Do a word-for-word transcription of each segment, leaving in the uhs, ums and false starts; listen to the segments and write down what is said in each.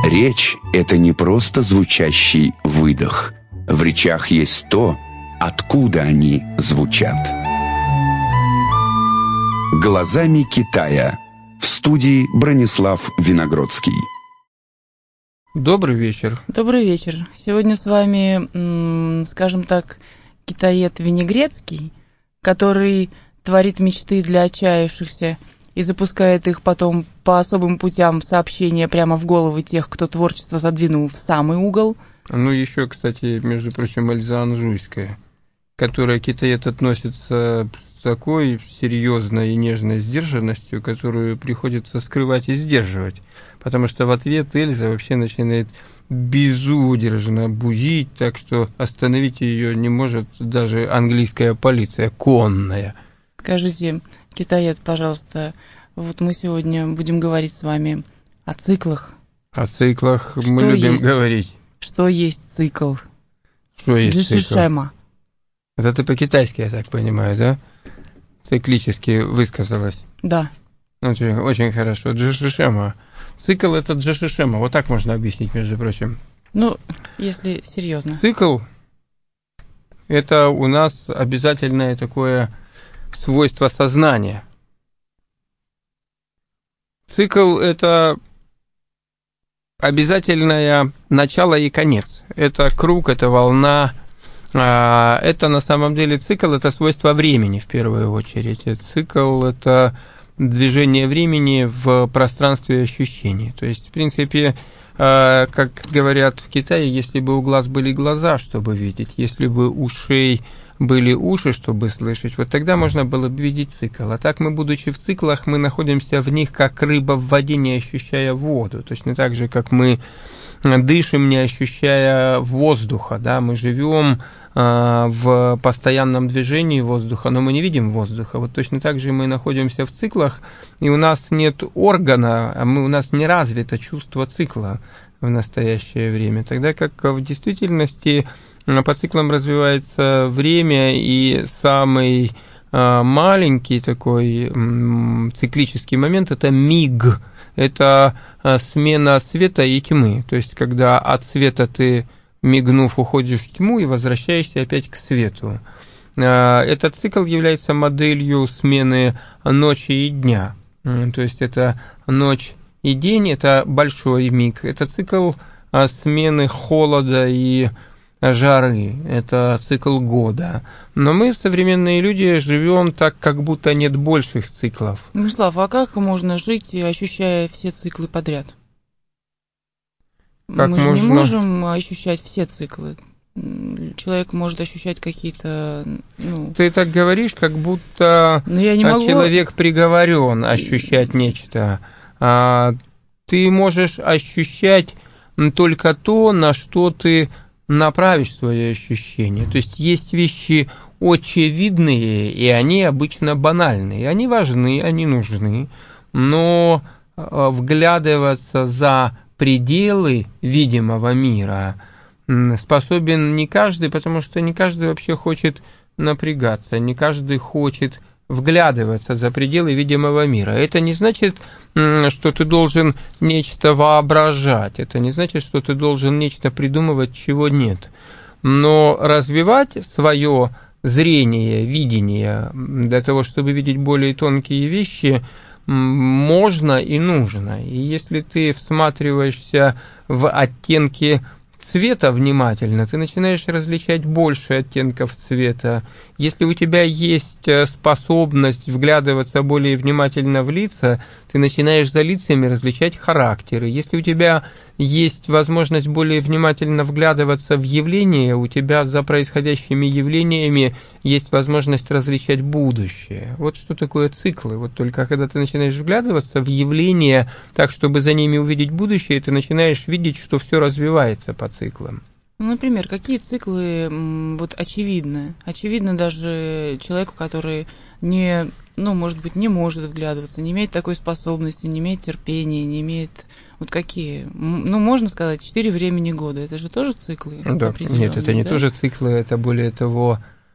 Речь – это не просто звучащий выдох. В речах есть то, откуда они звучат. «Глазами Китая». В студии Бронислав Виногродский. Добрый вечер. Добрый вечер. Сегодня с вами, скажем так, китаед Винегрецкий, который творит мечты для отчаявшихся и запускает их потом по особым путям сообщения прямо в головы тех, кто творчество задвинул в самый угол. Ну, еще, кстати, между прочим, Эльза Анжуйская, которая китаед относится с такой серьезной и нежной сдержанностью, которую приходится скрывать и сдерживать, потому что в ответ Эльза вообще начинает безудержно бузить, так что остановить ее не может даже английская полиция, конная. Скажите, китаед, пожалуйста, вот мы сегодня будем говорить с вами о циклах. О циклах что мы любим есть, говорить. Что есть цикл? Что есть Джишишема. цикл? Это ты по-китайски, я так понимаю, да? Циклически высказалась. Да. Очень, очень хорошо. Джишишема. Цикл – это джишишема. Вот так можно объяснить, между прочим. Ну, если серьезно. Цикл – это у нас обязательное такое свойство сознания. Цикл – это обязательное начало и конец. Это круг, это волна. Это на самом деле цикл – это свойство времени в первую очередь. Цикл – это движение времени в пространстве и ощущении. То есть, в принципе, как говорят в Китае, если бы у глаз были глаза, чтобы видеть, если бы у ушей были уши, чтобы слышать, вот тогда можно было бы видеть цикл. А так мы, будучи в циклах, мы находимся в них, как рыба в воде, не ощущая воду. Точно так же, как мы дышим, не ощущая воздуха. Да? Мы живем э, в постоянном движении воздуха, но мы не видим воздуха. Вот точно так же мы находимся в циклах, и у нас нет органа, а мы, у нас не развито чувство цикла в настоящее время. Тогда как в действительности по циклам развивается время, и самый э, маленький такой э, циклический момент – это миг. Это смена света и тьмы, то есть когда от света ты, мигнув, уходишь в тьму и возвращаешься опять к свету. Этот цикл является моделью смены ночи и дня, то есть это ночь и день, это большой миг, это цикл смены холода и жары, это цикл года. Но мы, современные люди, живем так, как будто нет больших циклов. Мирослав, а как можно жить, ощущая все циклы подряд? Как мы же можно... не можем ощущать все циклы. Человек может ощущать какие-то... Ну... Ты так говоришь, как будто я не могу... человек приговорен ощущать нечто. Ты можешь ощущать только то, на что ты направишь свои ощущения. То есть есть вещи очевидные, и они обычно банальные. Они важны, они нужны, но вглядываться за пределы видимого мира способен не каждый, потому что не каждый вообще хочет напрягаться, не каждый хочет вглядываться за пределы видимого мира. Это не значит, что ты должен нечто воображать, это не значит, что ты должен нечто придумывать, чего нет. Но развивать свое зрение, видение для того, чтобы видеть более тонкие вещи, можно и нужно. И если ты всматриваешься в оттенки цвета внимательно, ты начинаешь различать больше оттенков цвета. Если у тебя есть способность вглядываться более внимательно в лица, ты начинаешь за лицами различать характеры. Если у тебя есть возможность более внимательно вглядываться в явления, у тебя за происходящими явлениями есть возможность различать будущее. Вот что такое циклы. Вот только когда ты начинаешь вглядываться в явления так, чтобы за ними увидеть будущее, ты начинаешь видеть, что все развивается по циклам. Ну, например, какие циклы вот очевидны? Очевидно даже человеку, который не, ну, может быть, не может вглядываться, не имеет такой способности, не имеет терпения, не имеет... Вот какие? Ну, можно сказать, четыре времени года. Это же тоже циклы? Да. Нет, это не да? тоже циклы, это более того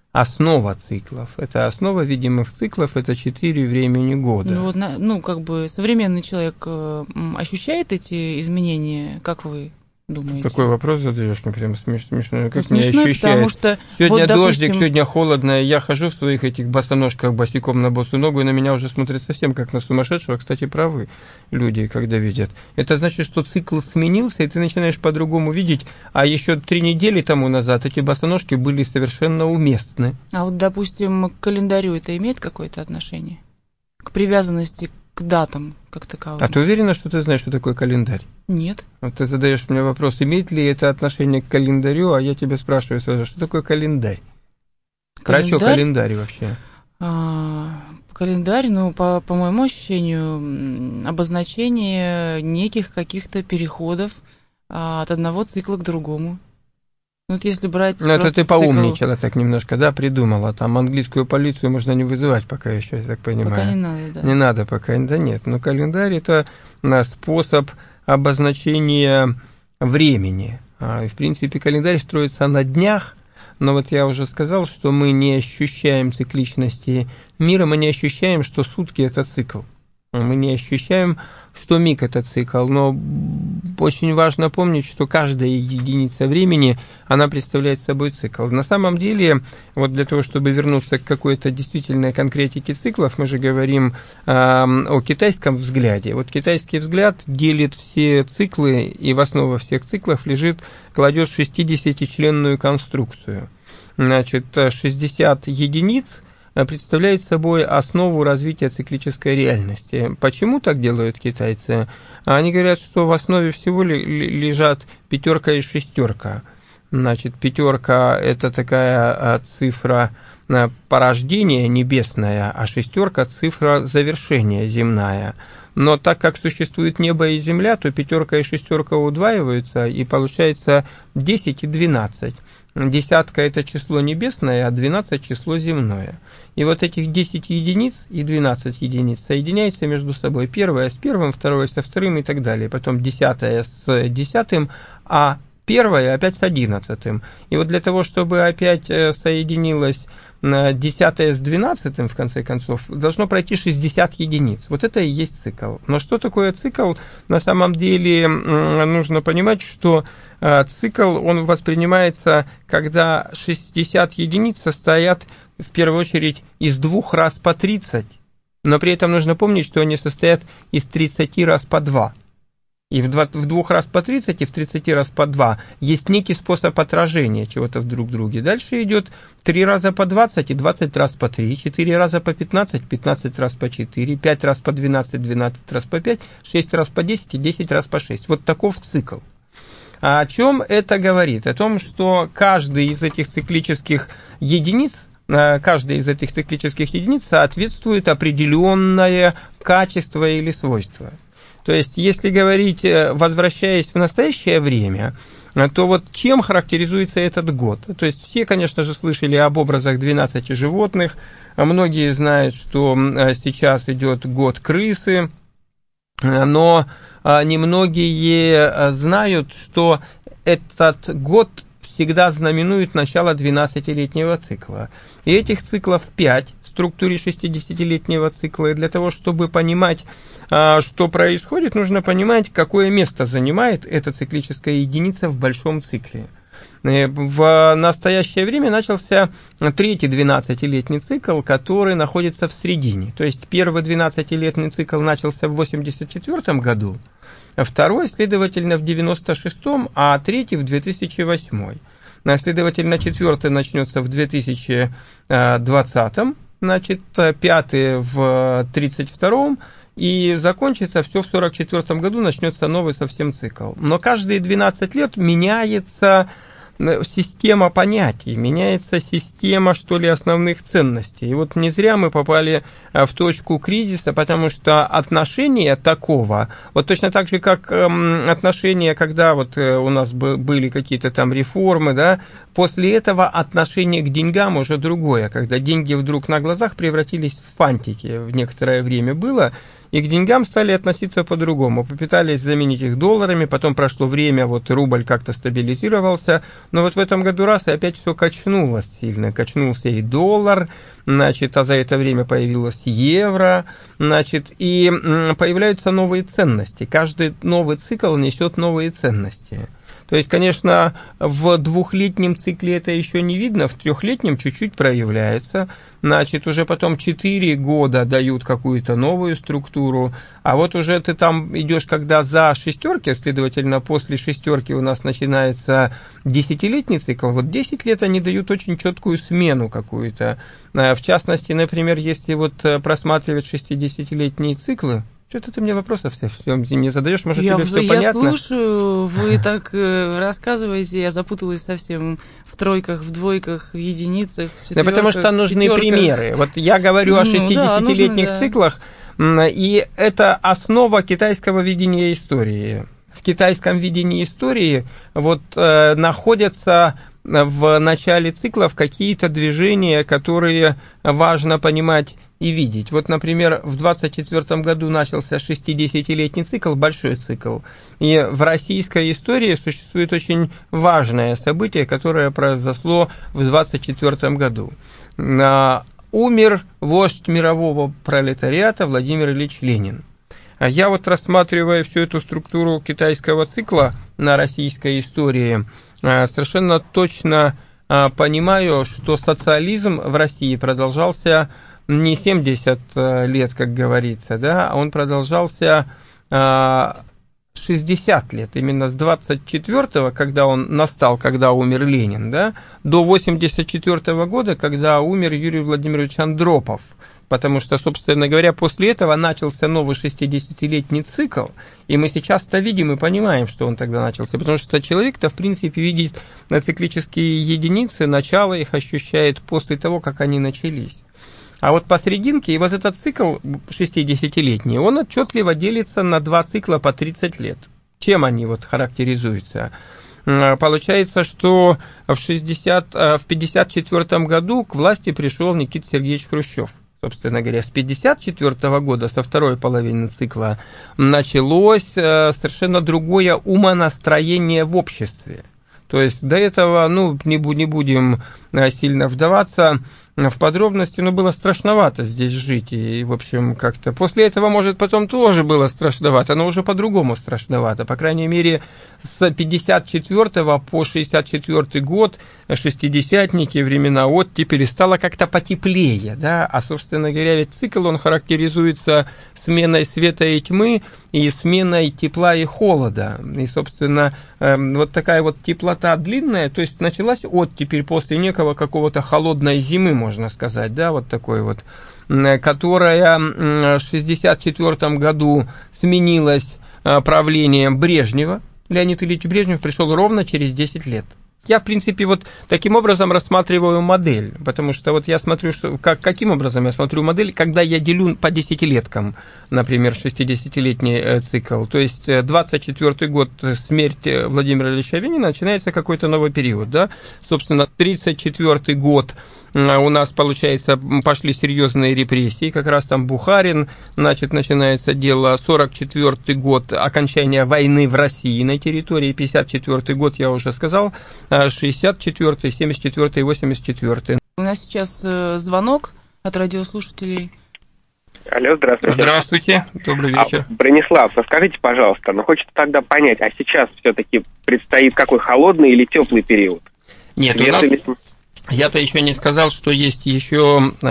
основа циклов. Это основа видимых циклов, это четыре времени года. Ну, вот, ну, как бы современный человек э, ощущает эти изменения, как вы думаете? Какой вопрос задаешь, мне прям смешно. Как ну, меня смешно, ощущает? Потому что, сегодня вот, дождик, допустим... сегодня холодно, я хожу в своих этих босоножках босиком на босую ногу, и на меня уже смотрят совсем как на сумасшедшего. Кстати, правы люди, когда видят. Это значит, что цикл сменился, и ты начинаешь по-другому видеть, а еще три недели тому назад эти босоножки были совершенно уместны. А вот, допустим, к календарю это имеет какое-то отношение? К привязанности к датам как таковым? А ты уверена, что ты знаешь, что такое календарь? Нет. Вот ты задаешь мне вопрос, имеет ли это отношение к календарю, а я тебя спрашиваю сразу, что такое календарь? Про что календарь вообще? А, календарь, ну, по, по моему ощущению, обозначение неких каких-то переходов а, от одного цикла к другому. Вот если брать... Ну, это ты цикл... поумничала так немножко, да, придумала. Там английскую полицию можно не вызывать пока еще, я так понимаю. Пока не надо, да. Не надо пока, да нет. Но календарь – это способ обозначения времени. В принципе, календарь строится на днях, но вот я уже сказал, что мы не ощущаем цикличности мира, мы не ощущаем, что сутки – это цикл. Мы не ощущаем, что миг – это цикл, но очень важно помнить, что каждая единица времени, она представляет собой цикл. На самом деле, вот для того, чтобы вернуться к какой-то действительной конкретике циклов, мы же говорим э, о китайском взгляде. Вот китайский взгляд делит все циклы, и в основу всех циклов лежит, кладет шестидесятичленную конструкцию. Значит, шестьдесят единиц представляет собой основу развития циклической реальности. Почему так делают китайцы? Они говорят, что в основе всего лежат пятерка и шестерка. Значит, пятерка – это такая цифра порождения небесная, а шестерка – цифра завершения земная. Но так как существует небо и земля, то пятерка и шестерка удваиваются, и получается десять и двенадцать. Десятка – это число небесное, а двенадцать – число земное. И вот этих десять единиц и двенадцать единиц соединяются между собой. Первое с первым, второе со вторым и так далее. Потом десятое с десятым, а первое опять с одиннадцатым. И вот для того, чтобы опять соединилось десятое с двенадцатым, в конце концов, должно пройти шестьдесят единиц. Вот это и есть цикл. Но что такое цикл? На самом деле нужно понимать, что цикл, он воспринимается, когда шестьдесят единиц состоят, в первую очередь, из двух раз по тридцать, но при этом нужно помнить, что они состоят из тридцати раз по два. И в, два, в двух раз по тридцать, и в тридцати раз по два есть некий способ отражения чего-то в друг друге. Дальше идет три раза по двадцать и двадцать раз по три, четыре раза по пятнадцать, пятнадцать раз по четыре, пять раз по двенадцать, двенадцать раз по пять, шесть раз по десять и десять раз по шесть. Вот таков цикл. А о чем это говорит? О том, что каждый из этих циклических единиц, каждая из этих циклических единиц соответствует определенное качество или свойство. То есть, если говорить, возвращаясь в настоящее время, то вот чем характеризуется этот год? То есть, все, конечно же, слышали об образах двенадцати животных, многие знают, что сейчас идет год крысы, но немногие знают, что этот год всегда знаменует начало двенадцатилетнего цикла. И этих циклов пять в структуре шестидесятилетнего цикла. И для того, чтобы понимать, что происходит, нужно понимать, какое место занимает эта циклическая единица в большом цикле. В настоящее время начался третий двенадцатилетний цикл, который находится в середине. То есть первый двенадцатилетний цикл начался в восемьдесят четвёртом году, второй, следовательно, в девяносто шестом, а третий в две тысячи восьмом. Следовательно, четвертый начнется в две тысячи двадцатом, значит, пятый в тридцать втором, и закончится все в сорок четвёртом году, начнется новый совсем цикл. Но каждые двенадцать лет меняется система понятий, меняется система, что ли, основных ценностей. И вот не зря мы попали в точку кризиса, потому что отношение такого, вот точно так же, как отношение, когда вот у нас были какие-то там реформы, да, после этого отношение к деньгам уже другое, когда деньги вдруг на глазах превратились в фантики, в некоторое время было, и к деньгам стали относиться по-другому. Попытались заменить их долларами, потом прошло время, вот рубль как-то стабилизировался, но вот в этом году раз и опять все качнулось сильно. Качнулся и доллар, значит, а за это время появилось евро, значит, и появляются новые ценности. Каждый новый цикл несет новые ценности. То есть, конечно, в двухлетнем цикле это еще не видно, в трехлетнем чуть-чуть проявляется. Значит, уже потом четыре года дают какую-то новую структуру, а вот уже ты там идешь, когда за шестерки, следовательно, после шестерки у нас начинается десятилетний цикл, вот десять лет они дают очень четкую смену какую-то. В частности, например, если вот просматривать шестидесятилетние циклы, что-то ты мне вопросов совсем не задаешь, может, я, тебе все я понятно? Я слушаю, вы так э, рассказываете, я запуталась совсем в тройках, в двойках, в единицах, в четверках, да потому что нужны пятерках. примеры. Вот я говорю ну, о шестидесятилетних да, нужно, циклах, да. И это основа китайского видения истории. В китайском видении истории вот э, находятся в начале циклов какие-то движения, которые важно понимать и видеть. Вот, например, в двадцать четвёртом году начался шестидесятилетний цикл, большой цикл. И в российской истории существует очень важное событие, которое произошло в двадцать четвёртом году. Умер вождь мирового пролетариата Владимир Ильич Ленин. Я вот, рассматривая всю эту структуру китайского цикла на российской истории, совершенно точно понимаю, что социализм в России продолжался не семьдесят лет, как говорится, да, а он продолжался шестьдесят лет, именно с двадцать четвёртого, когда он настал, когда умер Ленин, да, до восемьдесят четвёртого года, когда умер Юрий Владимирович Андропов. Потому что, собственно говоря, после этого начался новый шестидесятилетний цикл, и мы сейчас-то видим и понимаем, что он тогда начался, потому что человек-то, в принципе, видит циклические единицы, начало их ощущает после того, как они начались. А вот посерединке, и вот этот цикл шестидесятилетний, он отчетливо делится на два цикла по тридцать лет. Чем они вот характеризуются? Получается, что в, шестьдесят, в пятьдесят четвёртом году к власти пришел Никита Сергеевич Хрущев. Собственно говоря, с пятьдесят четвёртого года, со второй половины цикла, началось совершенно другое умонастроение в обществе. То есть до этого, ну, не будем сильно вдаваться в подробности, но было страшновато здесь жить. И, в общем, как-то после этого, может, потом тоже было страшновато, но уже по-другому страшновато. По крайней мере, с пятьдесят четвёртого по шестьдесят четвёртый год, шестидесятники, времена оттепели, стало как-то потеплее, да, а, собственно говоря, ведь цикл, он характеризуется сменой света и тьмы и сменой тепла и холода. И, собственно, вот такая вот теплота длинная, то есть началась оттепель после некого какого-то холодной зимы, можно сказать, да, вот такой вот, которая в шестьдесят четвёртом году сменилась правлением Брежнева. Леонид Ильич Брежнев пришел ровно через десять лет. Я, в принципе, вот таким образом рассматриваю модель, потому что вот я смотрю, что, как, каким образом я смотрю модель, когда я делю по десятилеткам, например, шестидесятилетний цикл, то есть двадцать четвёртый год, смерть Владимира Ильича Ленина, начинается какой-то новый период, да, собственно, тридцать четвёртый год у нас, получается, пошли серьезные репрессии, как раз там Бухарин, значит, начинается дело, сорок четвёртый год, окончание войны в России на территории, пятьдесят четвёртый год, я уже сказал, шестьдесят четвёртый, семьдесят четвёртый и восемьдесят четвёртый. У нас сейчас звонок от радиослушателей. Алло, здравствуйте. Здравствуйте, добрый вечер. А, Бронислав, расскажите, пожалуйста, ну хочется тогда понять, а сейчас все-таки предстоит какой, холодный или теплый период? Нет, у нас... Я-то еще не сказал, что есть еще... Э,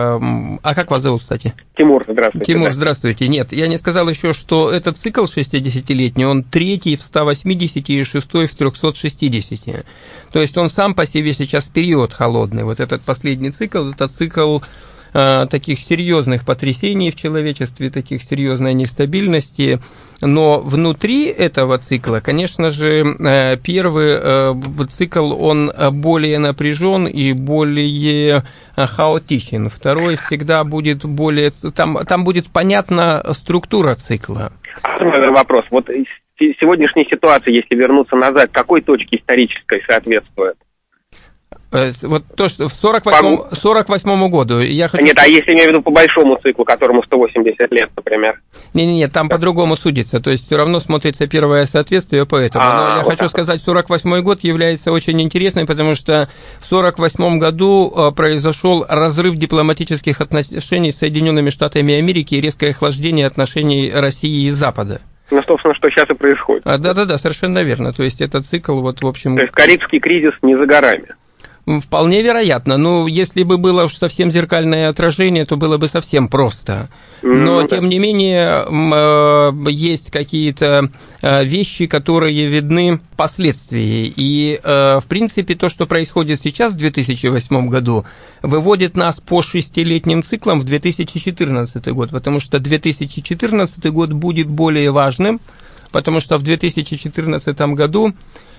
а как вас зовут, кстати? Тимур, здравствуйте. Тимур, да. здравствуйте. Нет, я не сказал еще, что этот цикл шестидесятилетний, он третий в ста восьмидесяти и шестой в трехстах шестидесяти. То есть он сам по себе сейчас период холодный. Вот этот последний цикл, это цикл э, таких серьезных потрясений в человечестве, таких серьезной нестабильности. Но внутри этого цикла, конечно же, первый цикл, он более напряжен и более хаотичен. Второй всегда будет более... Там, там будет понятна структура цикла. Вопрос. Вот сегодняшняя ситуация, если вернуться назад, какой точке исторической соответствует? Вот то, что в сорок восьмом году я хочу... Нет, а если имею в виду по большому циклу, которому сто восемьдесят лет, например? Не-не-не, там по-другому судится, то есть все равно смотрится первое соответствие, поэтому. А, Но я вот хочу так. сказать, сорок восьмой год является очень интересным, потому что в сорок восьмом году произошел разрыв дипломатических отношений с Соединенными Штатами Америки и резкое охлаждение отношений России и Запада. Ну, собственно, что сейчас и происходит. А, да-да-да, совершенно верно. То есть этот цикл, вот, в общем... То есть Карибский кризис не за горами. Вполне вероятно. Ну, если бы было уж совсем зеркальное отражение, то было бы совсем просто. Но, ну, тем да. не менее, есть какие-то вещи, которые видны впоследствии. И, в принципе, то, что происходит сейчас, в две тысячи восьмом году, выводит нас по шестилетним циклам в две тысячи четырнадцатый год, потому что две тысячи четырнадцатый год будет более важным, потому что в две тысячи четырнадцатом году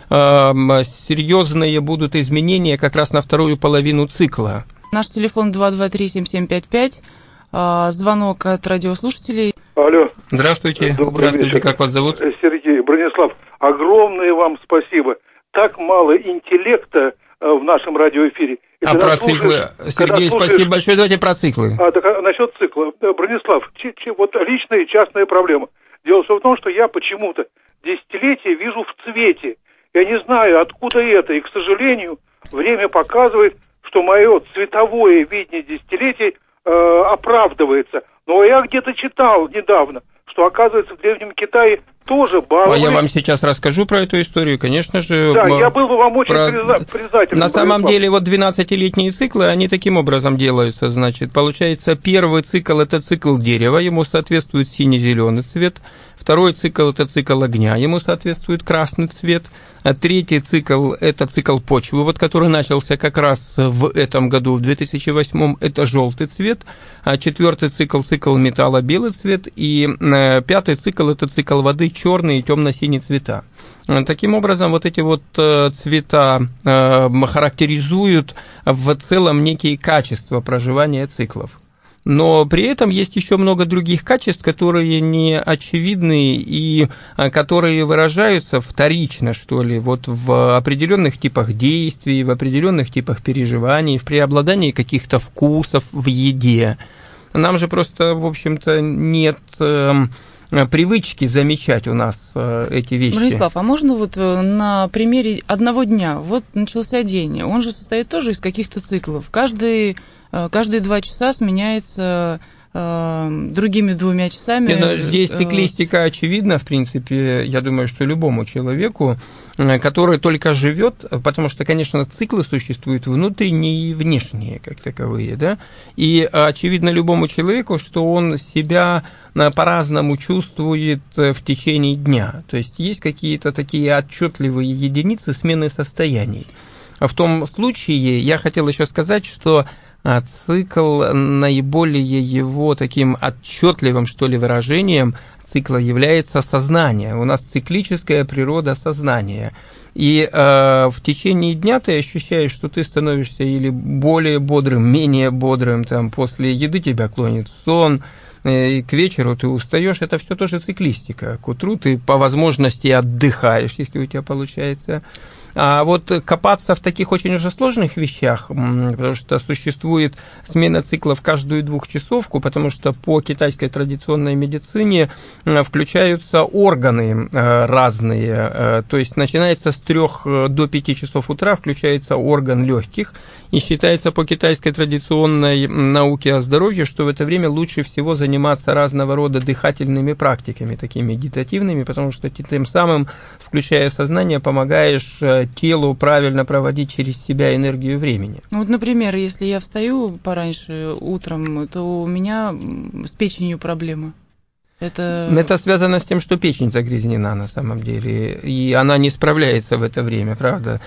серьезные будут изменения как раз на вторую половину цикла. Наш телефон два два три семь семь пять пять. Звонок от радиослушателей. Алло. Здравствуйте. Добрый Здравствуйте, вечер. как вас зовут? Сергей. Бронислав, огромное вам спасибо. Так мало интеллекта в нашем радиоэфире. И а про циклы? Сергей, слушаешь... спасибо большое. Давайте про циклы. А, так, а, насчет цикла. Бронислав, ч- ч- вот личная и частная проблема. Дело в том, что я почему-то десятилетия вижу в цвете. Я не знаю, откуда это, и, к сожалению, время показывает, что мое цветовое видение десятилетий э, оправдывается. Но я где-то читал недавно, что, оказывается, в Древнем Китае тоже баловали... А я вам сейчас расскажу про эту историю, конечно же. Да, я был бы вам очень про... признателен. На самом Бронислав. деле, вот двенадцатилетние циклы, они таким образом делаются, значит, получается, первый цикл – это цикл дерева, ему соответствует сине-зеленый цвет, второй цикл – это цикл огня, ему соответствует красный цвет, а третий цикл – это цикл почвы, вот, который начался как раз в этом году, в две тысячи восьмом, это желтый цвет, а четвертый цикл – цикл металла, белый цвет, и пятый цикл – это цикл воды, черные и темно-синие цвета. Таким образом, вот эти вот цвета характеризуют в целом некие качества проживания циклов. Но при этом есть еще много других качеств, которые не очевидны и которые выражаются вторично, что ли, вот в определенных типах действий, в определенных типах переживаний, в преобладании каких-то вкусов в еде. Нам же просто, в общем-то, нет привычки замечать у нас эти вещи. Бронислав, а можно вот на примере одного дня? Вот начался день, он же состоит тоже из каких-то циклов. Каждый, каждые два часа сменяется другими двумя часами. Нет, здесь циклистика очевидна, в принципе, я думаю, что любому человеку, который только живет, потому что, конечно, циклы существуют внутренние и внешние, как таковые, да, и очевидно любому человеку, что он себя по-разному чувствует в течение дня, то есть есть какие-то такие отчетливые единицы смены состояний. В том случае я хотел еще сказать, что цикл, наиболее его таким отчетливым, что ли, выражением цикла является сознание. У нас циклическая природа сознания. И э, в течение дня ты ощущаешь, что ты становишься или более бодрым, менее бодрым, там, после еды тебя клонит в сон, и к вечеру ты устаешь, это все тоже циклистика. К утру ты по возможности отдыхаешь, если у тебя получается. А вот копаться в таких очень уже сложных вещах, потому что существует смена циклов каждую двухчасовку, потому что по китайской традиционной медицине включаются органы разные, то есть начинается с трех до пяти часов утра, включается орган легких, и считается по китайской традиционной науке о здоровье, что в это время лучше всего заниматься разного рода дыхательными практиками, такими медитативными, потому что ты тем самым, включая сознание, помогаешь телу правильно проводить через себя энергию времени. Вот, например, если я встаю пораньше утром, то у меня с печенью проблемы. Это... Это связано с тем, что печень загрязнена на самом деле, и она не справляется в это время, правда.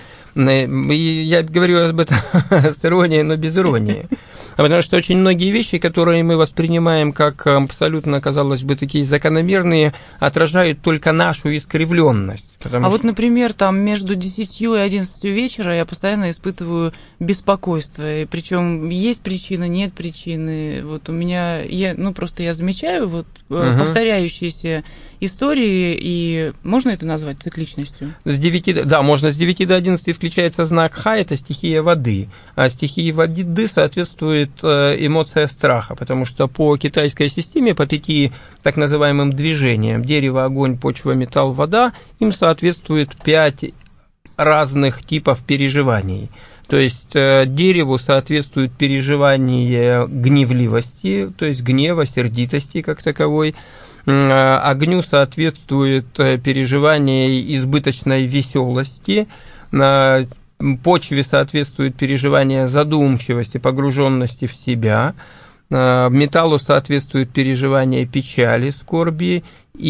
И я говорю об этом с иронией, но без иронии. Потому что очень многие вещи, которые мы воспринимаем как абсолютно, казалось бы, такие закономерные, отражают только нашу искривленность. Потому а что... вот, например, там между десятью и одиннадцатью вечера я постоянно испытываю беспокойство. И причем есть причина, нет причины. Вот у меня, я, ну просто я замечаю вот угу. повторяющиеся истории, и можно это назвать цикличностью? С девяти, да, можно. С девяти до одиннадцати включается знак Ха, это стихия воды. А стихии воды соответствует эмоция страха, потому что по китайской системе, по пяти так называемым движениям, дерево, огонь, почва, металл, вода, им соответствует соответствует пять разных типов переживаний. То есть дереву соответствует переживание гневливости, то есть гнева, сердитости как таковой. Огню соответствует переживание избыточной веселости. Почве соответствует переживание задумчивости, погруженности в себя. Металлу соответствует переживание печали, скорби,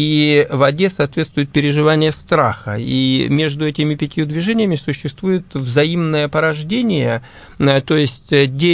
и воде соответствует переживание страха. И между этими пятью движениями существует взаимное порождение, то есть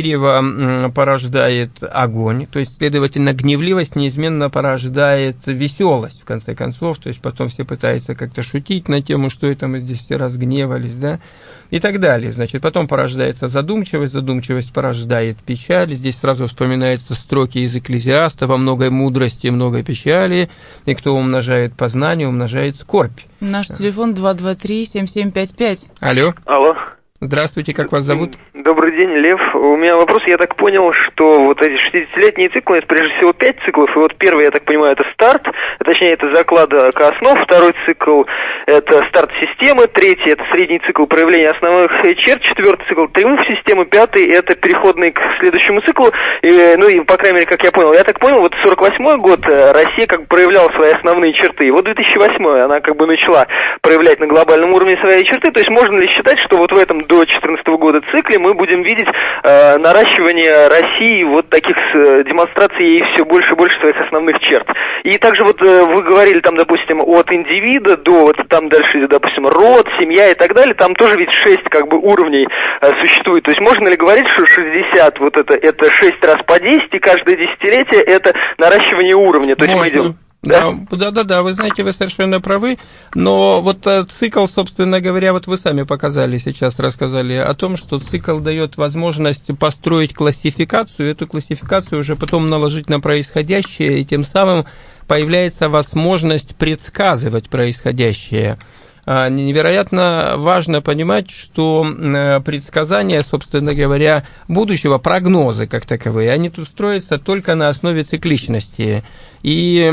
дерево порождает огонь, то есть, следовательно, гневливость неизменно порождает веселость, в конце концов, то есть потом все пытаются как-то шутить на тему, что это мы здесь все разгневались, да, и так далее. Значит, потом порождается задумчивость, задумчивость порождает печаль, здесь сразу вспоминаются строки из Экклезиаста: «Во многой мудрости, много печали, и кто умножает познание, умножает скорбь». Наш телефон два два три семь семь пять пять. Алло. Алло. Здравствуйте, как вас зовут? Добрый день, Лев. У меня вопрос, я так понял, что вот эти шестидесятилетние циклы, это прежде всего пять циклов, и вот первый, я так понимаю, это старт, точнее, это закладка основ, второй цикл – это старт системы, третий – это средний цикл проявления основных черт, четвертый цикл – триумф системы, пятый – это переходный к следующему циклу, и, ну и, по крайней мере, как я понял, я так понял, вот сорок восьмой год Россия как бы проявляла свои основные черты, и вот две тысячи восьмой она как бы начала проявлять на глобальном уровне свои черты, то есть можно ли считать, что вот в этом до две тысячи четырнадцатого года цикле мы будем видеть э, наращивание России вот таких э, демонстраций ей все больше и больше своих основных черт. И также вот э, вы говорили там, допустим, от индивида до вот там дальше, допустим, род, семья и так далее, там тоже ведь шесть как бы уровней э, существует. То есть можно ли говорить, что шестьдесят вот это, это шесть раз по десять, и каждое десятилетие это наращивание уровня? То есть можно. мы идем... Да, да, да, да, вы знаете, вы совершенно правы, но вот цикл, собственно говоря, вот вы сами показали сейчас, рассказали о том, что цикл дает возможность построить классификацию, эту классификацию уже потом наложить на происходящее, и тем самым появляется возможность предсказывать происходящее. Невероятно важно понимать, что предсказания, собственно говоря, будущего, прогнозы как таковые, они тут строятся только на основе цикличности. И,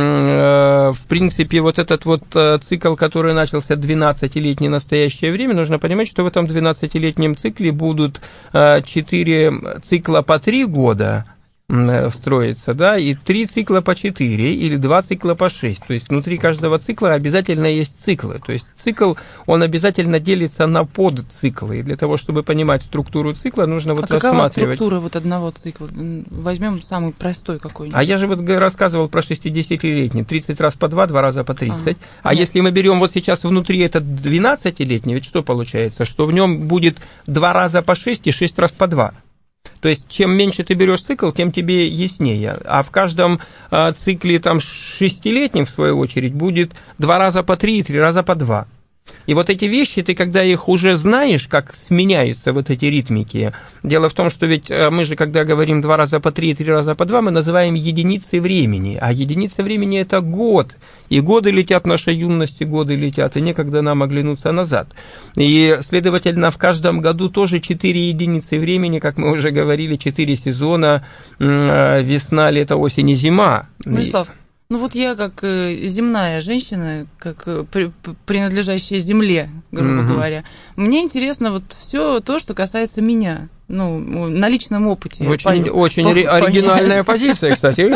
в принципе, вот этот вот цикл, который начался двенадцатилетнее настоящее время, нужно понимать, что в этом двенадцатилетнем цикле будут четыре цикла по три года, строится, да, и три цикла по четыре или два цикла по шесть. То есть внутри каждого цикла обязательно есть циклы. То есть цикл, он обязательно делится на подциклы. И для того, чтобы понимать структуру цикла, нужно вот а рассматривать. Какова структура вот одного цикла? Возьмем самый простой какой-нибудь. А я же вот рассказывал про шестидесятилетний. тридцать раз по два, два раза по тридцать. А, а нет. если мы берем вот сейчас внутри этот двенадцатилетний, ведь что получается? Что в нем будет два раза по шесть и шесть раз по два. То есть, чем меньше ты берешь цикл, тем тебе яснее. А в каждом э, цикле там, шестилетнем, в свою очередь, будет два раза по три и три раза по два. И вот эти вещи, ты когда их уже знаешь, как сменяются вот эти ритмики, дело в том, что ведь мы же, когда говорим два раза по три и три раза по два, мы называем единицей времени, а единица времени – это год, и годы летят нашей юности, годы летят, и некогда нам оглянуться назад. И, следовательно, в каждом году тоже четыре единицы времени, как мы уже говорили, четыре сезона, весна, лето, осень и зима. Владислав, ну вот я как земная женщина, как принадлежащая земле, грубо mm-hmm. говоря, мне интересно вот все то, что касается меня, ну, на личном опыте. Очень, по, очень по, оригинальная понять. Позиция, кстати.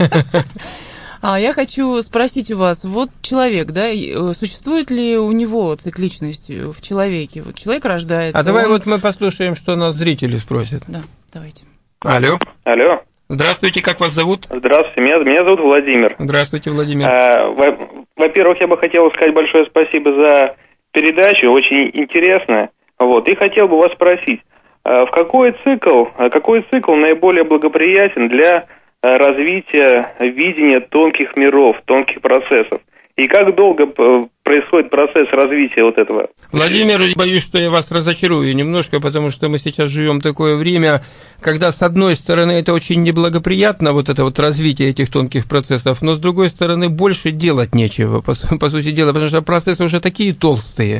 А я хочу спросить у вас, вот человек, да, существует ли у него цикличность в человеке? Вот человек рождается. А давай он... вот мы послушаем, что нас зрители спросят. Да, давайте. Алло. Алло. Здравствуйте, как вас зовут? Здравствуйте, меня, меня зовут Владимир. Здравствуйте, Владимир. А, во, во-первых, я бы хотел сказать большое спасибо за передачу, очень интересно. Вот, и хотел бы вас спросить, в какой цикл, какой цикл наиболее благоприятен для развития видения тонких миров, тонких процессов? И как долго происходит процесс развития вот этого? Владимир, боюсь, что я вас разочарую немножко, потому что мы сейчас живем такое время, когда, с одной стороны, это очень неблагоприятно, вот это вот развитие этих тонких процессов, но, с другой стороны, больше делать нечего, по, по сути дела, потому что процессы уже такие толстые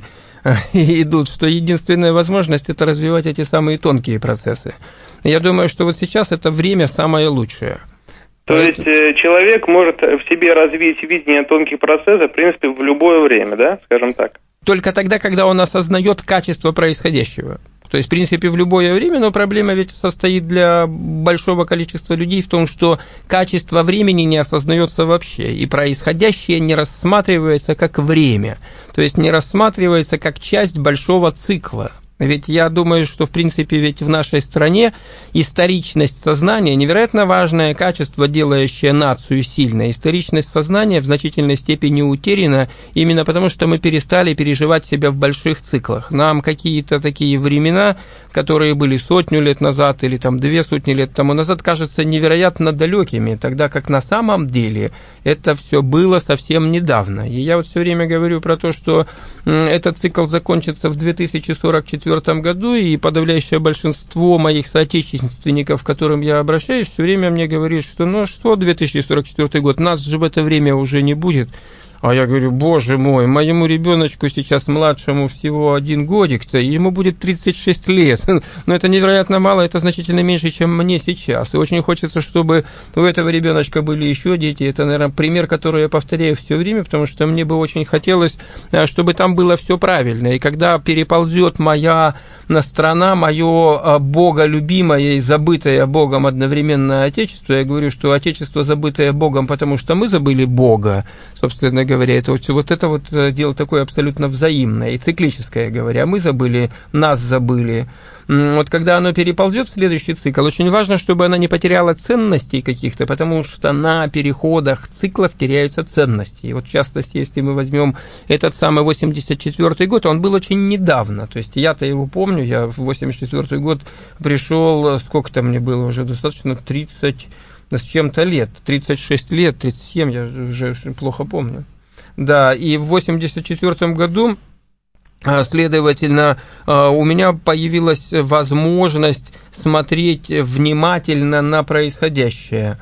идут, что единственная возможность – это развивать эти самые тонкие процессы. Я думаю, что вот сейчас это время самое лучшее. То есть человек может в себе развить видение тонких процессов, в принципе, в любое время, да, скажем так? Только тогда, когда он осознает качество происходящего. То есть, в принципе, в любое время, но проблема ведь состоит для большого количества людей в том, что качество времени не осознается вообще, и происходящее не рассматривается как время, то есть не рассматривается как часть большого цикла. Ведь я думаю, что, в принципе, ведь в нашей стране историчность сознания – невероятно важное качество, делающее нацию сильной. Историчность сознания в значительной степени утеряна именно потому, что мы перестали переживать себя в больших циклах. Нам какие-то такие времена, которые были сотню лет назад или там две сотни лет тому назад, кажутся невероятно далекими, тогда как на самом деле это все было совсем недавно. И я вот все время говорю про то, что этот цикл закончится в две тысячи сорок четвёртом году, и подавляющее большинство моих соотечественников, к которым я обращаюсь, все время мне говорит, что ну что две тысячи сорок четвёртый год, нас же в это время уже не будет. А я говорю, боже мой, моему ребеночку сейчас младшему всего один годик-то, и ему будет тридцать шесть лет. Но это невероятно мало, это значительно меньше, чем мне сейчас. И очень хочется, чтобы у этого ребеночка были еще дети. Это, наверное, пример, который я повторяю все время, потому что мне бы очень хотелось, чтобы там было все правильно. И когда переползет моя страна, мое боголюбимое и забытое Богом одновременно Отечество, я говорю, что Отечество забытое Богом, потому что мы забыли Бога, собственно говоря, говоря, это вот, вот это вот дело такое абсолютно взаимное и циклическое, говоря, мы забыли, нас забыли. Вот когда оно переползет в следующий цикл, очень важно, чтобы она не потеряла ценностей каких-то, потому что на переходах циклов теряются ценности. И вот в частности, если мы возьмем этот самый восемьдесят четвёртый год, он был очень недавно, то есть я-то его помню, я в восемьдесят четвёртый год пришел, сколько-то мне было уже, достаточно тридцать с чем-то лет, тридцать шесть лет, тридцать семь, я уже плохо помню. Да, и в восемьдесят четвёртом году, следовательно, у меня появилась возможность смотреть внимательно на происходящее,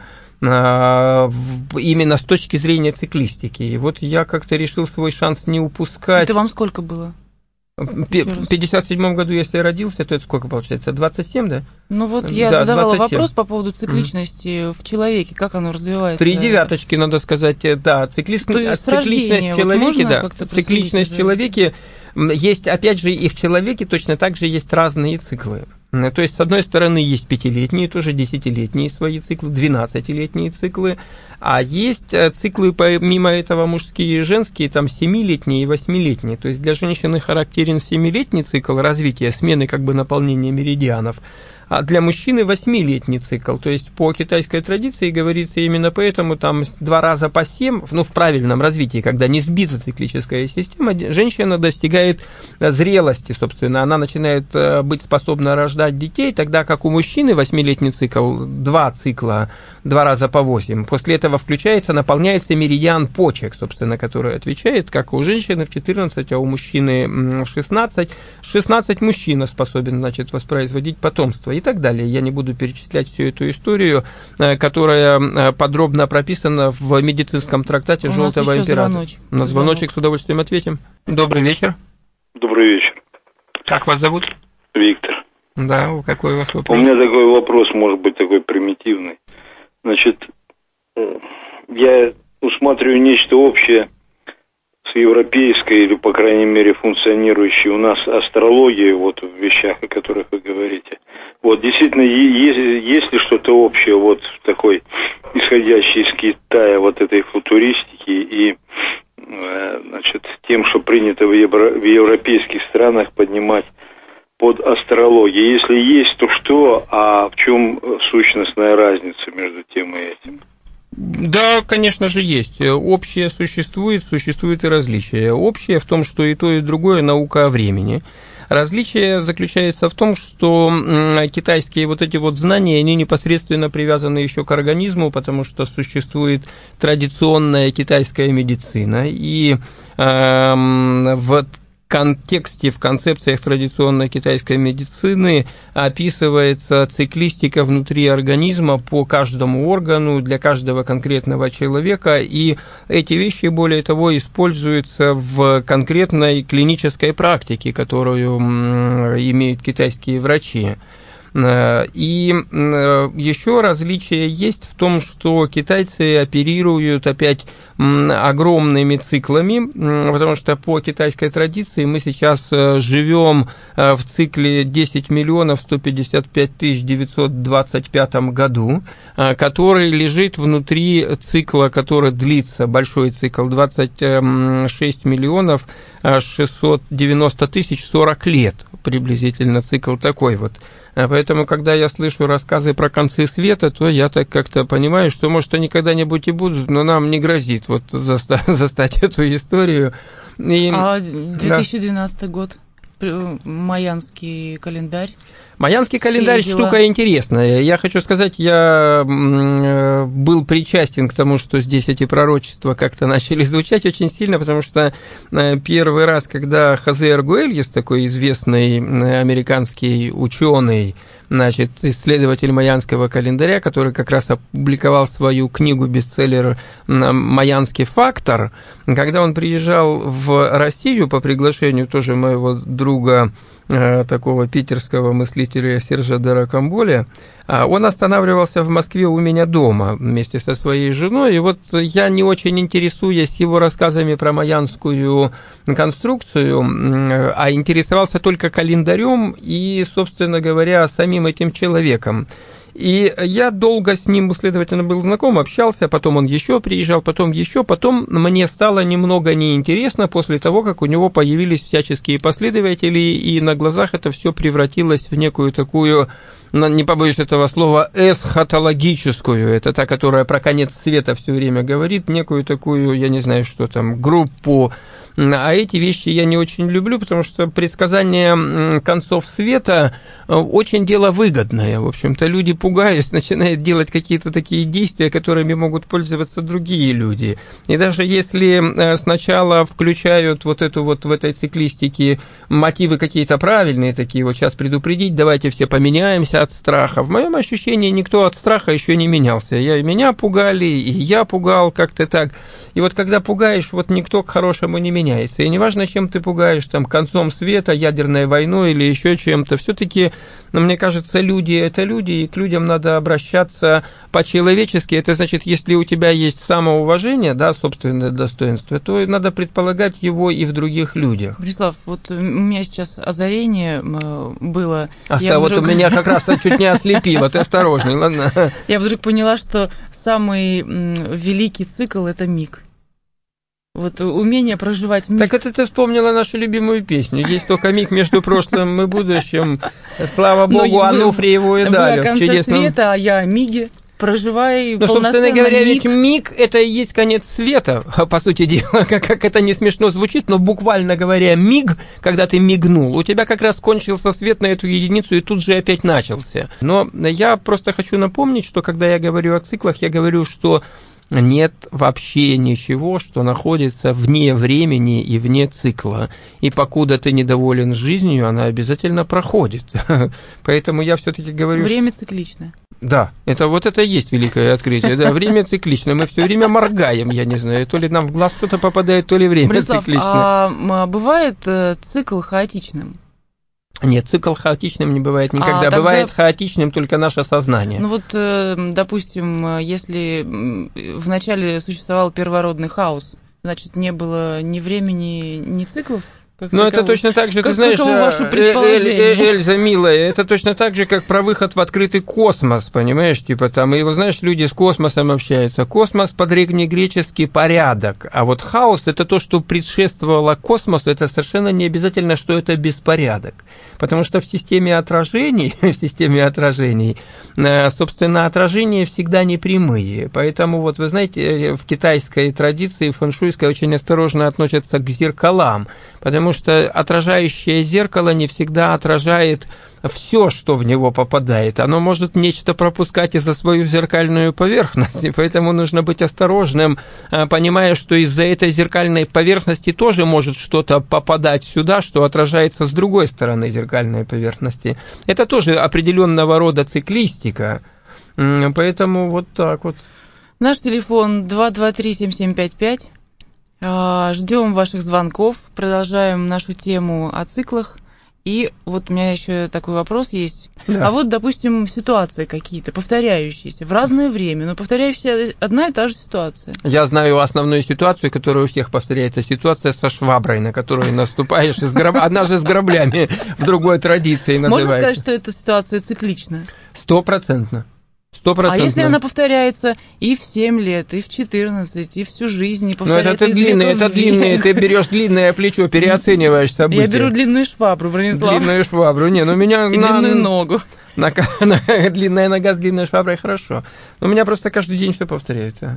именно с точки зрения циклистики. И вот я как-то решил свой шанс не упускать. Это вам сколько было? В пятьдесят седьмом году, если я родился, то это сколько получается? двадцать семь, да? Ну вот я да, задавала двадцать семь. Вопрос по поводу цикличности mm-hmm. в человеке, как оно развивается. Три девяточки, надо сказать, да. Циклист... Цикличность в человеке, да. Цикличность в человеке есть, опять же, и в человеке точно так же есть разные циклы. То есть, с одной стороны, есть пятилетние, тоже десятилетние свои циклы, двенадцатилетние циклы, а есть циклы, помимо этого, мужские и женские, там, семилетние и восьмилетние. То есть, для женщины характерен семилетний цикл развития, смены как бы наполнения меридианов, а для мужчины восьмилетний цикл. То есть, по китайской традиции говорится именно поэтому, там, два раза по семь, ну, в правильном развитии, когда не сбита циклическая система, женщина достигает зрелости, собственно, она начинает быть способна рождать детей, тогда как у мужчины восьмилетний цикл, два цикла, два раза по восемь. После этого включается, наполняется меридиан почек, собственно, который отвечает, как у женщины в четырнадцать, а у мужчины в шестнадцать. шестнадцать мужчина способен, значит, воспроизводить потомство и так далее. Я не буду перечислять всю эту историю, которая подробно прописана в медицинском трактате у Желтого императора. Звоночек. На звоночек с удовольствием ответим. Добрый вечер. Добрый вечер. Как вас зовут? Виктор. Да, какой у вас вопрос? У меня такой вопрос, может быть, такой примитивный. Значит, я усматриваю нечто общее с европейской, или, по крайней мере, функционирующей у нас астрологией, вот в вещах, о которых вы говорите. Вот, действительно, есть, есть ли что-то общее, вот, такой, исходящий из Китая, вот этой футуристики и, значит, тем, что принято в, евро, в европейских странах поднимать под астрологией. Если есть, то что, а в чем сущностная разница между тем и этим? Да, конечно же, есть. Общее существует, существует и различие. Общее в том, что и то, и другое наука о времени. Различие заключается в том, что китайские вот эти вот знания, они непосредственно привязаны еще к организму, потому что существует традиционная китайская медицина, и э, в контексте, в концепциях традиционной китайской медицины описывается циклистика внутри организма по каждому органу, для каждого конкретного человека, и эти вещи, более того, используются в конкретной клинической практике, которую имеют китайские врачи. И еще различие есть в том, что китайцы оперируют опять огромными циклами, потому что по китайской традиции мы сейчас живем в цикле десять миллионов сто пятьдесят пять тысяч девятьсот двадцать пятом году, который лежит внутри цикла, который длится, большой цикл, двадцать шесть миллионов шестьсот девяносто тысяч сорок лет, приблизительно цикл такой вот. Поэтому, когда я слышу рассказы про концы света, то я так как-то понимаю, что, может, они когда-нибудь и будут, но нам не грозит вот заста- застать эту историю. И, а две тысячи двенадцатый да. год, майянский календарь? Майянский календарь штука интересная. Я хочу сказать, я был причастен к тому, что здесь эти пророчества как-то начали звучать очень сильно, потому что первый раз, когда Хозе Аргуэльес, такой известный американский ученый, значит, исследователь майянского календаря, который как раз опубликовал свою книгу-бестселлер «Майянский фактор», когда он приезжал в Россию по приглашению тоже моего друга, такого питерского мыслителя Сержа де Рокамболя, он останавливался в Москве у меня дома вместе со своей женой, и вот я, не очень интересуясь его рассказами про майянскую конструкцию, а интересовался только календарем и, собственно говоря, самим этим человеком. И я долго с ним, следовательно, был знаком, общался, потом он еще приезжал, потом еще, потом мне стало немного неинтересно после того, как у него появились всяческие последователи, и на глазах это все превратилось в некую такую, не побоюсь этого слова, эсхатологическую, это та, которая про конец света все время говорит, некую такую, я не знаю, что там, группу. А эти вещи я не очень люблю, потому что предсказание концов света очень дело выгодное. В общем-то, люди, пугаясь, начинают делать какие-то такие действия, которыми могут пользоваться другие люди. И даже если сначала включают вот эту вот в этой циклистике мотивы какие-то правильные, такие вот сейчас предупредить, давайте все поменяемся от страха. В моем ощущении никто от страха еще не менялся. Я, и меня пугали, и я пугал как-то так. И вот когда пугаешь, вот никто к хорошему не меняется. И неважно, чем ты пугаешь, там, концом света, ядерной войной или еще чем-то, все-таки, ну, мне кажется, люди – это люди, и к людям надо обращаться по-человечески. Это значит, если у тебя есть самоуважение, да, собственное достоинство, то надо предполагать его и в других людях. Борислав, вот у меня сейчас озарение было. А я вот вдруг... меня как раз чуть не ослепило, ты осторожней, ладно? Я вдруг поняла, что самый великий цикл – это миг. Вот умение проживать миг. Так это ты вспомнила нашу любимую песню. Есть только миг между прошлым и будущим. Слава Богу, Ануфриеву и Далю. Вы о конце чудесном... света, а я о миге. Проживай ну, собственно говоря, миг. Ведь миг – это и есть конец света, по сути дела, как, как это не смешно звучит, но буквально говоря, миг, когда ты мигнул, у тебя как раз кончился свет на эту единицу и тут же опять начался. Но я просто хочу напомнить, что когда я говорю о циклах, я говорю, что нет вообще ничего, что находится вне времени и вне цикла. И покуда ты недоволен жизнью, она обязательно проходит. Поэтому я все-таки говорю... Время цикличное. Да, это вот это и есть великое открытие. Да, время цикличное. Мы все время моргаем, я не знаю, то ли нам в глаз что-то попадает, то ли время Борислав, цикличное. А бывает цикл хаотичным? Нет, цикл хаотичным не бывает никогда. А, тогда... Бывает хаотичным только наше сознание. Ну вот, допустим, если вначале существовал первородный хаос, значит, не было ни времени, ни циклов? Ну, это точно так же, как, ты знаешь, ваше Эль, Эль, Эльза, милая, это точно так же, как про выход в открытый космос, понимаешь, типа там, и, вы знаешь, люди с космосом общаются. Космос по-древнегречески порядок, а вот хаос – это то, что предшествовало космосу, это совершенно не обязательно, что это беспорядок, потому что в системе отражений, в системе отражений, собственно, отражения всегда непрямые, поэтому, вот, вы знаете, в китайской традиции, фэншуйской, очень осторожно относятся к зеркалам, потому что отражающее зеркало не всегда отражает все, что в него попадает. Оно может нечто пропускать из-за свою зеркальную поверхность, и поэтому нужно быть осторожным, понимая, что из-за этой зеркальной поверхности тоже может что-то попадать сюда, что отражается с другой стороны зеркальной поверхности. Это тоже определенного рода циклистика, поэтому вот так вот. Наш телефон два два три семь семь пять пять. Ждем ваших звонков, продолжаем нашу тему о циклах. И вот у меня еще такой вопрос есть. Да. А вот, допустим, ситуации какие-то, повторяющиеся в разное время, но повторяющаяся одна и та же ситуация. Я знаю основную ситуацию, которая у всех повторяется. Ситуация со шваброй, на которую наступаешь. Из граб... Одна же с граблями в другой традиции называется. Можно сказать, что эта ситуация цикличная? Стопроцентно. А если она повторяется и в семь лет, и в четырнадцать, и всю жизнь, и повторяется? Ну, это длинное, это длинное, ты берешь длинное плечо, переоцениваешь события. Я беру длинную швабру, Бронислав. Длинную швабру, не, ну у меня... И на, длинную ногу. На, на, на, длинная нога с длинной шваброй, хорошо. Но у меня просто каждый день что повторяется.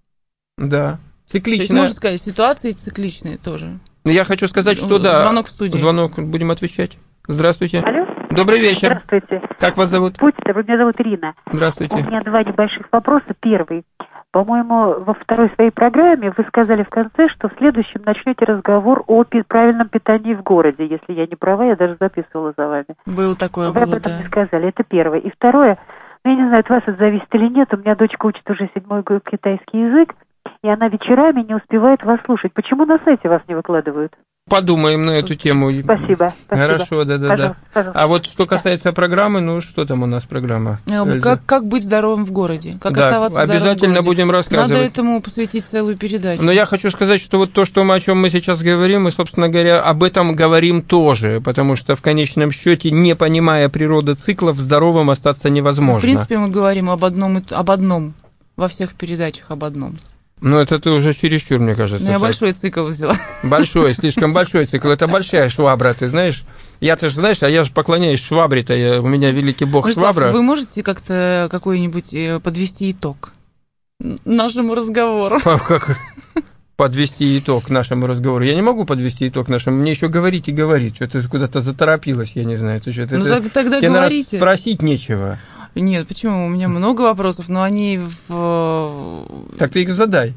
Да, циклично. То есть, можно сказать, ситуации цикличные тоже. Я хочу сказать, что да. Звонок в студию. Звонок, будем отвечать. Здравствуйте. Алло. Добрый вечер. Здравствуйте. Как вас зовут? Будьте, меня зовут Ирина. Здравствуйте. У меня два небольших вопроса. Первый. По-моему, во второй своей программе вы сказали в конце, что в следующем начнете разговор о правильном питании в городе. Если я не права, я даже записывала за вами. Было такое, вы было, об этом да. не сказали. Это первое. И второе. Ну, я не знаю, от вас это зависит или нет. У меня дочка учит уже седьмой год китайский язык, и она вечерами не успевает вас слушать. Почему на сайте вас не выкладывают? Подумаем на эту тему. Спасибо. Хорошо, да-да-да. А вот что касается программы, ну что там у нас программа? Как, как быть здоровым в городе? Как да, оставаться обязательно здоровым в городе? будем рассказывать. Надо этому посвятить целую передачу. Но я хочу сказать, что вот то, что мы, о чем мы сейчас говорим, мы, собственно говоря, об этом говорим тоже, потому что в конечном счете, не понимая природы циклов, здоровым остаться невозможно. В принципе, мы говорим об одном, об одном, во всех передачах об одном. Ну, это ты уже чересчур, мне кажется. Ну, я большой цикл взяла. Большой, слишком большой цикл. Это большая швабра, ты знаешь. Я-то же, знаешь, а я же поклоняюсь швабре-то. Я, у меня великий бог Владислав, швабра. Вы можете как-то какой-нибудь подвести итог нашему разговору? Как подвести итог нашему разговору? Я не могу подвести итог нашему. Мне еще говорить и говорить. Что ты куда-то заторопилась, я не знаю. Ты что-то, ну, это, тогда тебе говорите. Спросить нечего. Нет, почему? У меня много вопросов, но они в... Так ты их задай.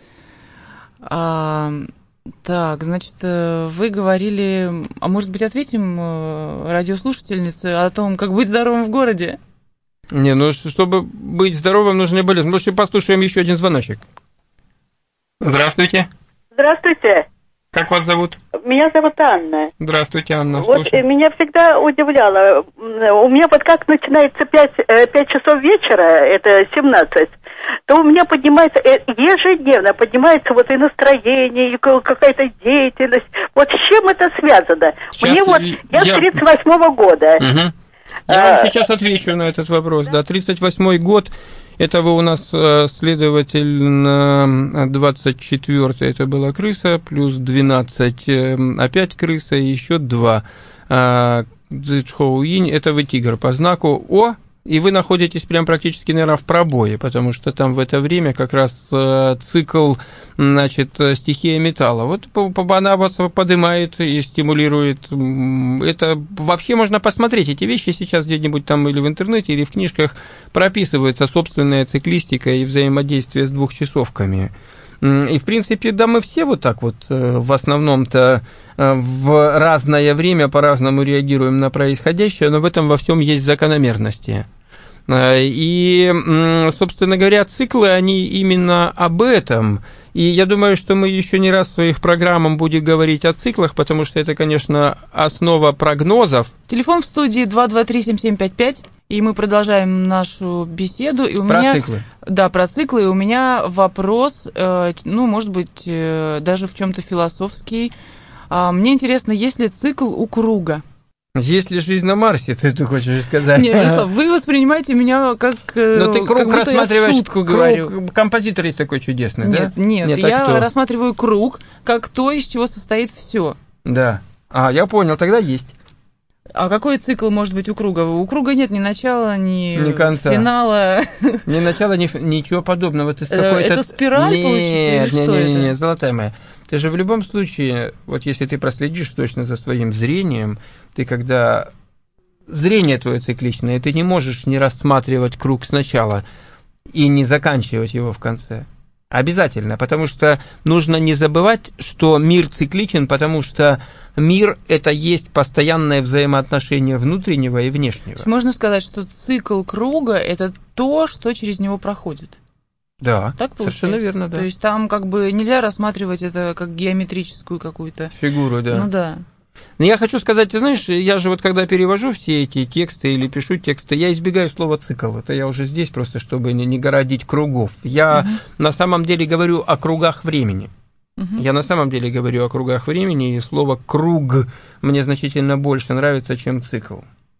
А, так, значит, вы говорили... А может быть, ответим радиослушательнице о том, как быть здоровым в городе? Не, ну, чтобы быть здоровым, нужно не болеть. Лучше послушаем еще один звоночек. Здравствуйте. Здравствуйте. Как вас зовут? Меня зовут Анна. Здравствуйте, Анна. Вот слушаю. Меня всегда удивляло. У меня вот как начинается пять часов вечера, это семнадцать, то у меня поднимается, ежедневно поднимается вот и настроение, и какая-то деятельность. Вот с чем это связано? Сейчас Мне вот, я с тридцать восьмого года. Угу. Я вам сейчас отвечу на этот вопрос. Да, тридцать восьмой год. Это вы у нас, следовательно, двадцать четвёртый это была крыса, плюс двенадцать опять крыса, и еще два. Цзэчхоуинь, это вы тигр по знаку О, и вы находитесь прям практически, наверное, в пробое, потому что там в это время как раз цикл, значит, стихия металла. Вот она вот поднимает и стимулирует. Это вообще можно посмотреть. Эти вещи сейчас где-нибудь там или в интернете, или в книжках прописывается собственная циклистика и взаимодействие с двухчасовками. И, в принципе, да, мы все вот так вот в основном-то в разное время по-разному реагируем на происходящее, но в этом во всем есть закономерности. И, собственно говоря, циклы, они именно об этом. И я думаю, что мы еще не раз в своих программах будем говорить о циклах, потому что это, конечно, основа прогнозов. Телефон в студии два два три семь семь пять пять, и мы продолжаем нашу беседу. И у про меня, циклы. Да, про циклы. И у меня вопрос, ну, может быть, даже в чем-то философский. А мне интересно, есть ли цикл у круга? Есть ли жизнь на Марсе, ты, ты хочешь сказать? Нет, Вячеслав, вы воспринимаете меня как, Но ты круг как будто рассматриваешь, я в шутку круг, говорю. Композитор есть такой чудесный, нет, да? Нет, нет, а я кто? рассматриваю круг как то, из чего состоит все. Да. А, я понял, тогда есть. А какой цикл может быть у круга? У круга нет ни начала, ни, ни конца. Финала. Ни начала, ни ничего подобного. Это, какой-то... это спираль, нет, получится, или нет, что нет, это? Нет, нет, золотая моя. Ты же в любом случае, вот если ты проследишь точно за своим зрением, ты когда... Зрение твое цикличное, ты не можешь не рассматривать круг сначала и не заканчивать его в конце. Обязательно, потому что нужно не забывать, что мир цикличен, потому что мир – это есть постоянное взаимоотношение внутреннего и внешнего. Можно сказать, что цикл круга – это то, что через него проходит. Да, так совершенно верно, да. То есть там как бы нельзя рассматривать это как геометрическую какую-то… Фигуру, да. Ну да. Но я хочу сказать, ты знаешь, я же вот когда перевожу все эти тексты или пишу тексты, я избегаю слова «цикл». Это я уже здесь просто, чтобы не, не городить кругов. Я угу. на самом деле говорю о кругах времени. Угу. Я на самом деле говорю о кругах времени, и слово «круг» мне значительно больше нравится, чем «цикл».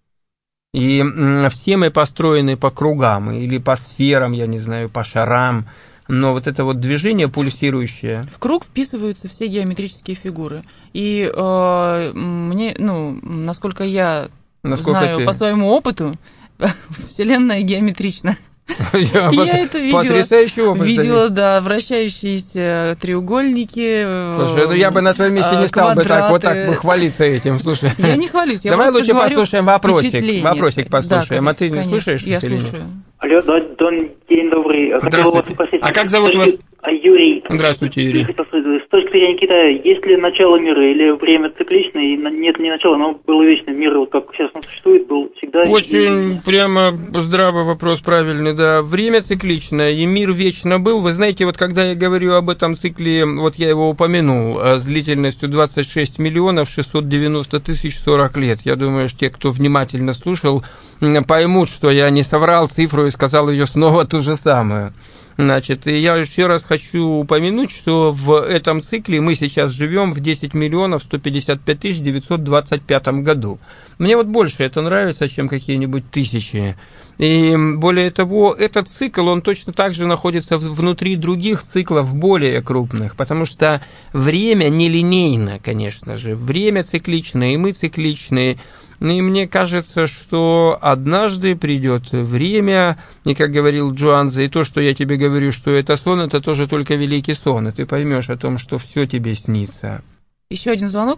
И все мы построены по кругам, или по сферам, я не знаю, по шарам. Но вот это вот движение пульсирующее... В круг вписываются все геометрические фигуры. И э, мне, ну, насколько я насколько знаю ты... по своему опыту, Вселенная геометрична. Я, я это видела. Потрясающий опыт. Видела, да, вращающиеся треугольники. Слушай, ну я бы на твоем месте не стал бы так вот так бы хвалиться этим. Слушай. Я не хвалюсь, я Давай просто лучше послушаем вопросик. Вопросик да, послушаем. А ты не конечно, слушаешь? Я слушаю. Алло, день добрый. Хотел вас спросить. А как зовут вас? Юрий. Здравствуйте, Юрий. С точки зрения Китая, есть ли начало мира или время цикличное, и нет не начала, но было вечное. Мир, вот как сейчас он существует, был всегда... Очень и... прямо здравый вопрос, правильный, да. Время цикличное, и мир вечно был. Вы знаете, вот когда я говорю об этом цикле, вот я его упомянул, с длительностью двадцать шесть миллионов шестьсот девяносто тысяч сорок лет. Я думаю, что те, кто внимательно слушал, поймут, что я не соврал цифру и сказал ее снова ту же самую. Значит, и я еще раз хочу упомянуть, что в этом цикле мы сейчас живем в десять миллионов сто пятьдесят пять тысяч девятьсот двадцать пятом году. Мне вот больше это нравится, чем какие-нибудь тысячи. И более того, этот цикл, он точно так же находится внутри других циклов более крупных, потому что время нелинейно, конечно же. Время цикличное, и мы цикличные. И мне кажется, что однажды придет время, и, как говорил Джуанза, и то, что я тебе говорю, что это сон, это тоже только великий сон, и ты поймешь о том, что все тебе снится. Еще один звонок?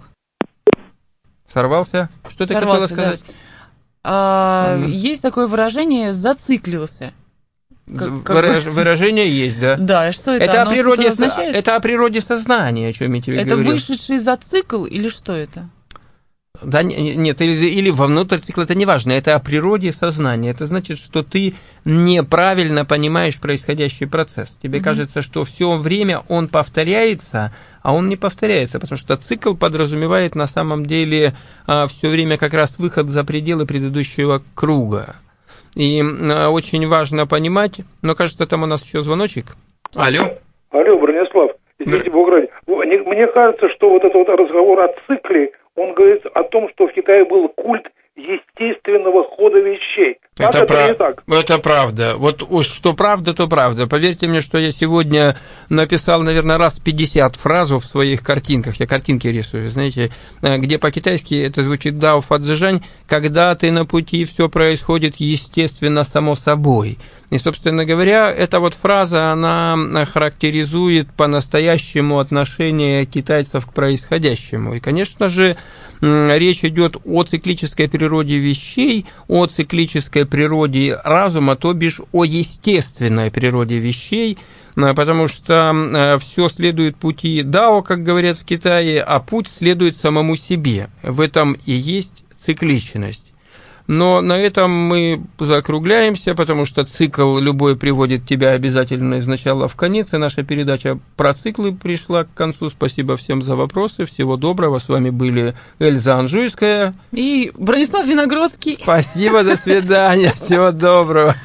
Сорвался? Что Сорвался, ты хотела сказать? Да. А, mm. Есть такое выражение «зациклился». Как, как... Выражение есть, да? Да, что это? Это о, природе, означает? Это о природе сознания, о чем я тебе это говорил. Это вышедший за цикл или что это? Да, нет, или, или вовнутрь цикла, это не важно, это о природе сознания. Это значит, что ты неправильно понимаешь происходящий процесс. Тебе mm-hmm. кажется, что все время он повторяется, а он не повторяется, потому что цикл подразумевает на самом деле а, все время как раз выход за пределы предыдущего круга. И а, очень важно понимать, но кажется, там у нас еще звоночек. Алло. Алло, Бронислав, извините, Бог ради. Мне кажется, что вот этот вот разговор о цикле, он говорит о том, что в Китае был культ естественного хода вещей. Так это, это прав... не так? Это правда. Вот уж что правда, то правда. Поверьте мне, что я сегодня написал, наверное, раз пятьдесят фразу в своих картинках. Я картинки рисую, знаете, где по-китайски это звучит «дао фадзижань», когда ты на пути, все происходит естественно, само собой. И, собственно говоря, эта вот фраза, она характеризует по-настоящему отношение китайцев к происходящему. И, конечно же, речь идет о циклической природе вещей, о циклической природе разума, то бишь о естественной природе вещей, потому что все следует пути дао, как говорят в Китае, а путь следует самому себе. В этом и есть цикличность. Но на этом мы закругляемся, потому что цикл любой приводит тебя обязательно из начала в конец, и наша передача про циклы пришла к концу. Спасибо всем за вопросы, всего доброго. С вами были Эльза Анжуйская и Бронислав Виногродский. Спасибо, до свидания, всего доброго.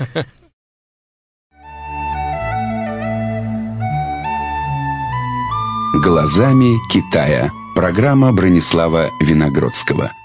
Глазами Китая. Программа Бронислава Виногродского.